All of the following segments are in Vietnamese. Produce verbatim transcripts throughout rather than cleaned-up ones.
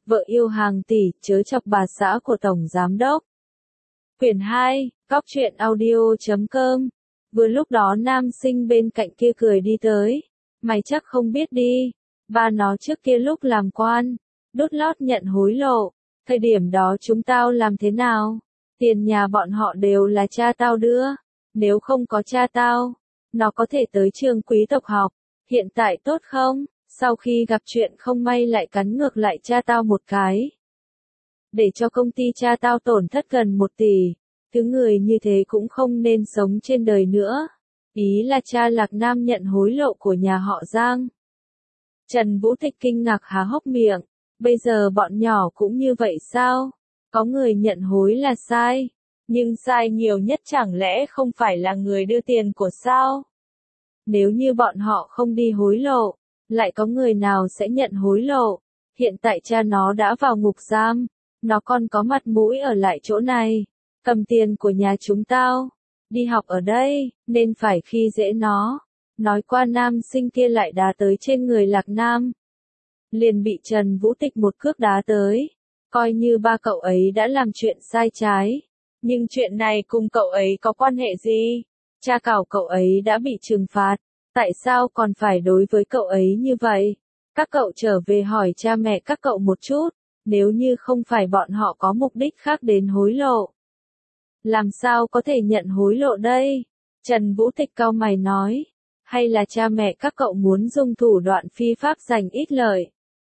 vợ yêu hàng tỷ, chớ chọc bà xã của Tổng Giám Đốc. Quyển hai, Góc truyện audio chấm com. Vừa lúc đó nam sinh bên cạnh kia cười đi tới. Mày chắc không biết đi. Ba nó trước kia lúc làm quan, đút lót nhận hối lộ. Thời điểm đó chúng tao làm thế nào? Tiền nhà bọn họ đều là cha tao đưa. Nếu không có cha tao, nó có thể tới trường quý tộc học. Hiện tại tốt không? Sau khi gặp chuyện không may lại cắn ngược lại cha tao một cái. Để cho công ty cha tao tổn thất gần một tỷ. Thứ người như thế cũng không nên sống trên đời nữa. Ý là cha Lạc Nam nhận hối lộ của nhà họ Giang. Trần Vũ Tịch kinh ngạc há hốc miệng. Bây giờ bọn nhỏ cũng như vậy sao? Có người nhận hối là sai. Nhưng sai nhiều nhất chẳng lẽ không phải là người đưa tiền của sao? Nếu như bọn họ không đi hối lộ, lại có người nào sẽ nhận hối lộ? Hiện tại cha nó đã vào ngục giam, nó còn có mặt mũi ở lại chỗ này, cầm tiền của nhà chúng tao, đi học ở đây, nên phải khi dễ nó. Nói qua nam sinh kia lại đá tới trên người Lạc Nam. Liền bị Trần Vũ Tịch một cước đá tới, coi như ba cậu ấy đã làm chuyện sai trái. Nhưng chuyện này cùng cậu ấy có quan hệ gì? Cha cảo cậu ấy đã bị trừng phạt, tại sao còn phải đối với cậu ấy như vậy? Các cậu trở về hỏi cha mẹ các cậu một chút, nếu như không phải bọn họ có mục đích khác đến hối lộ. Làm sao có thể nhận hối lộ đây? Trần Vũ Tịch cau mày nói, hay là cha mẹ các cậu muốn dùng thủ đoạn phi pháp giành ít lợi?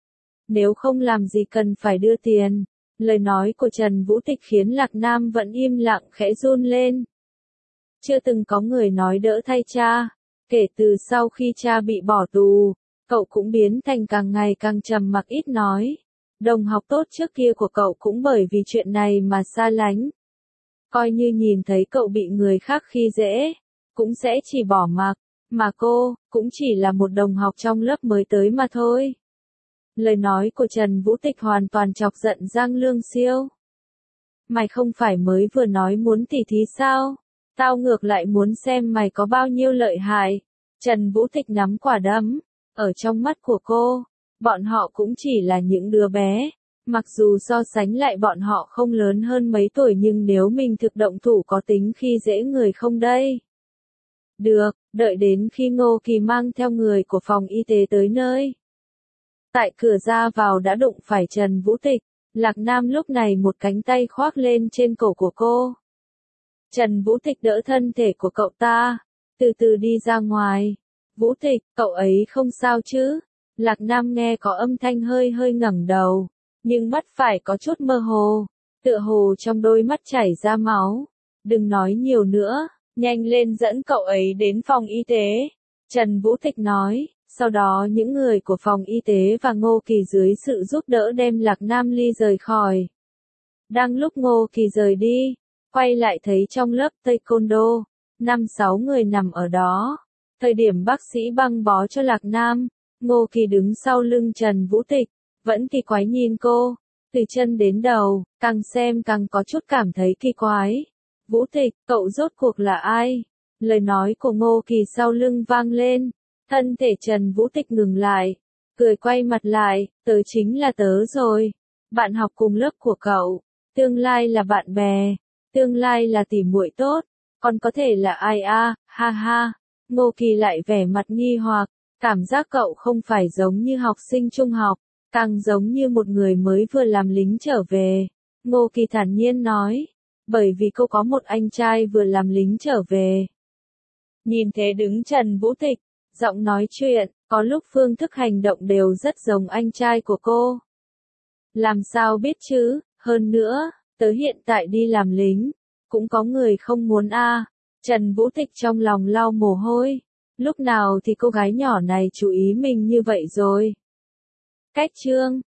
Nếu không làm gì cần phải đưa tiền. Lời nói của Trần Vũ Tịch khiến Lạc Nam vẫn im lặng khẽ run lên. Chưa từng có người nói đỡ thay cha. Kể từ sau khi cha bị bỏ tù, cậu cũng biến thành càng ngày càng trầm mặc ít nói. Đồng học tốt trước kia của cậu cũng bởi vì chuyện này mà xa lánh. Coi như nhìn thấy cậu bị người khác khi dễ, cũng sẽ chỉ bỏ mặc. Mà cô, cũng chỉ là một đồng học trong lớp mới tới mà thôi. Lời nói của Trần Vũ Tịch hoàn toàn chọc giận Giang Lương Siêu. Mày không phải mới vừa nói muốn tỉ thí sao? Tao ngược lại muốn xem mày có bao nhiêu lợi hại. Trần Vũ Tịch nắm quả đấm. Ở trong mắt của cô, bọn họ cũng chỉ là những đứa bé. Mặc dù so sánh lại bọn họ không lớn hơn mấy tuổi nhưng nếu mình thực động thủ có tính khi dễ người không đây? Được, đợi đến khi Ngô Kỳ mang theo người của phòng y tế tới nơi. Tại cửa ra vào đã đụng phải Trần Vũ Tịch, Lạc Nam lúc này một cánh tay khoác lên trên cổ của cô. Trần Vũ Tịch đỡ thân thể của cậu ta, từ từ đi ra ngoài. Vũ Tịch, cậu ấy không sao chứ? Lạc Nam nghe có âm thanh hơi hơi ngẩng đầu, nhưng mắt phải có chút mơ hồ, tựa hồ trong đôi mắt chảy ra máu. Đừng nói nhiều nữa, nhanh lên dẫn cậu ấy đến phòng y tế. Trần Vũ Tịch nói. Sau đó những người của phòng y tế và Ngô Kỳ dưới sự giúp đỡ đem Lạc Nam Ly rời khỏi. Đang lúc Ngô Kỳ rời đi, quay lại thấy trong lớp taekwondo, năm sáu người nằm ở đó. Thời điểm bác sĩ băng bó cho Lạc Nam, Ngô Kỳ đứng sau lưng Trần Vũ Tịch, vẫn kỳ quái nhìn cô, từ chân đến đầu, càng xem càng có chút cảm thấy kỳ quái. Vũ Tịch, cậu rốt cuộc là ai? Lời nói của Ngô Kỳ sau lưng vang lên. Thân thể Trần Vũ Tịch ngừng lại, cười quay mặt lại, tớ chính là tớ rồi. Bạn học cùng lớp của cậu, tương lai là bạn bè, tương lai là tỉ muội tốt, còn có thể là ai a, ha ha. Ngô Kỳ lại vẻ mặt nghi hoặc, cảm giác cậu không phải giống như học sinh trung học, càng giống như một người mới vừa làm lính trở về. Ngô Kỳ thản nhiên nói, bởi vì cô có một anh trai vừa làm lính trở về. Nhìn thế đứng Trần Vũ Tịch, giọng nói chuyện, có lúc phương thức hành động đều rất giống anh trai của cô. Làm sao biết chứ, hơn nữa, tớ hiện tại đi làm lính, cũng có người không muốn a. À. Trần Vũ Tịch trong lòng lau mồ hôi, lúc nào thì cô gái nhỏ này chú ý mình như vậy rồi. Cách chương